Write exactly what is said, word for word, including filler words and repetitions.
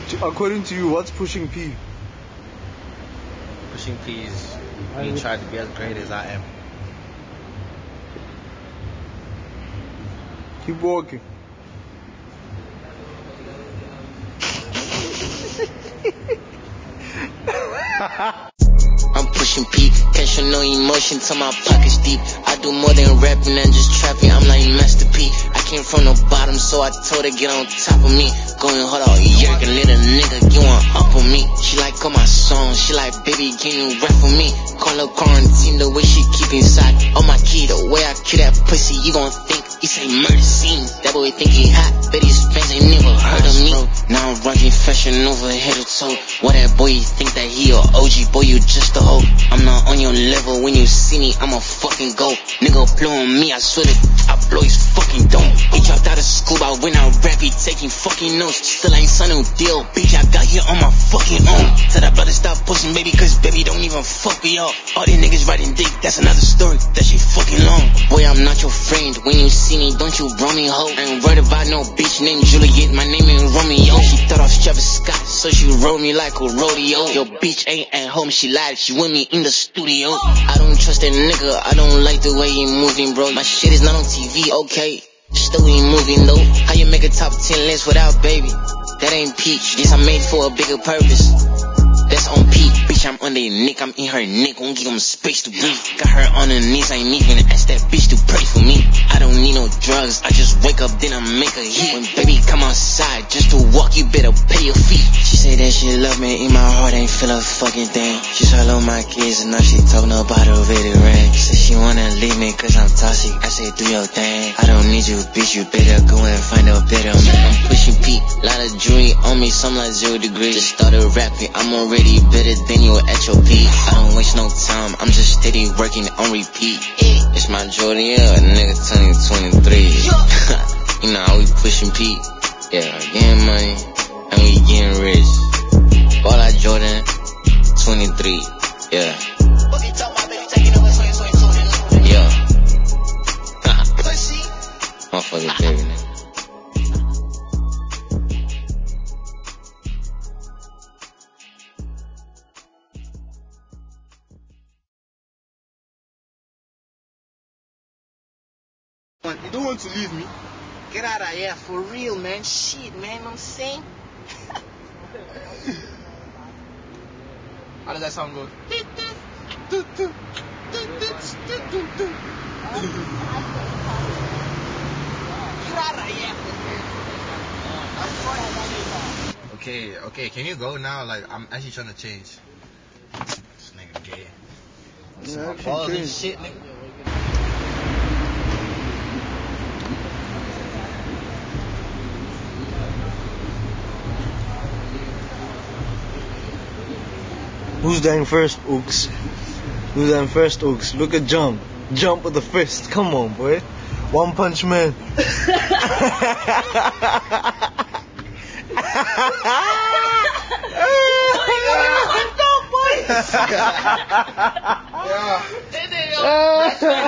According to you, what's pushing P? Pushing P is me trying to be as great as I am. Keep walking. I'm pushing P, can't show no emotion till my pockets deep. I do more than rapping and just trapping, I'm like Master P. I came from the bottom, so I told her get on top of me. Going hard all year, can let a nigga get one up on me. She like all my songs, she like, baby, can you rap for me? Call her quarantine, the way she keep inside. On my key, the way I kill that pussy, you gon' think it's a murder scene. That boy think he hot, but his fans ain't never heard of me. Now I'm rocking fashion over head to toe. What that boy, you think that he a O G, boy, you just a hoe. I'm not on your level, when you see me, I'ma fucking go. Nigga blow on me, I swear that I blow his fucking dome. He dropped out of school, but when I rap, he taking fucking notes. Still ain't son no deal, bitch, I got here on my fucking own. Tell that brother stop pushing, baby, cause baby don't even fuck me up. All these niggas riding dick, that's another story, that shit fucking long. Boy, I'm not your friend, when you see me, don't you run me ho. I ain't worried about no bitch named Juliet, my name ain't Romeo. She thought I was Travis Scott, so she rode me like a rodeo. Your bitch ain't at home, she lied, she with me in the studio. I don't trust that nigga, I don't like the way he moving, bro. My shit is not on T V, okay. Still ain't moving though. How you make a top ten list without baby? That ain't peach. This I made for a bigger purpose. That's on peak. Bitch, I'm on their neck, I'm in her neck. Won't give them space to breathe. Got her on her knees, I ain't even ask that bitch to pray for me. I don't need no drugs, I just wake up, then I make a hit. When baby come outside, just to walk, you better pay your fee. She say that she love me, in my heart ain't feel a fucking thing. She swallow my kids, and now she talking about a rated ring. Say she wanna leave me, cause I'm toxic, I say do your thing. I don't need you, bitch, you better go and find a better man. I'm pushing P, lot of jewelry on me, some like zero degrees. Just started rapping, I'm already better than you at your peak. I don't waste no time, I'm just steady working on repeat. It's my Jordan, yeah, a nigga turning twenty-three. You know how we pushing P. Yeah, getting money, and we getting rich. Ball like Jordan, twenty-three, yeah. Yeah. Motherfucking baby, nigga. You don't want to leave me? Get out of here, for real, man. Shit, man, I'm saying. How does that sound good? Okay, okay, can you go now? Like, I'm actually trying to change. This nigga gay. Yeah, All actually this shit, nigga. Who's dying first, Ooks? Who's dying first, Ooks? Look at Jump. Jump with the fist. Come on, boy. One Punch Man. Yeah.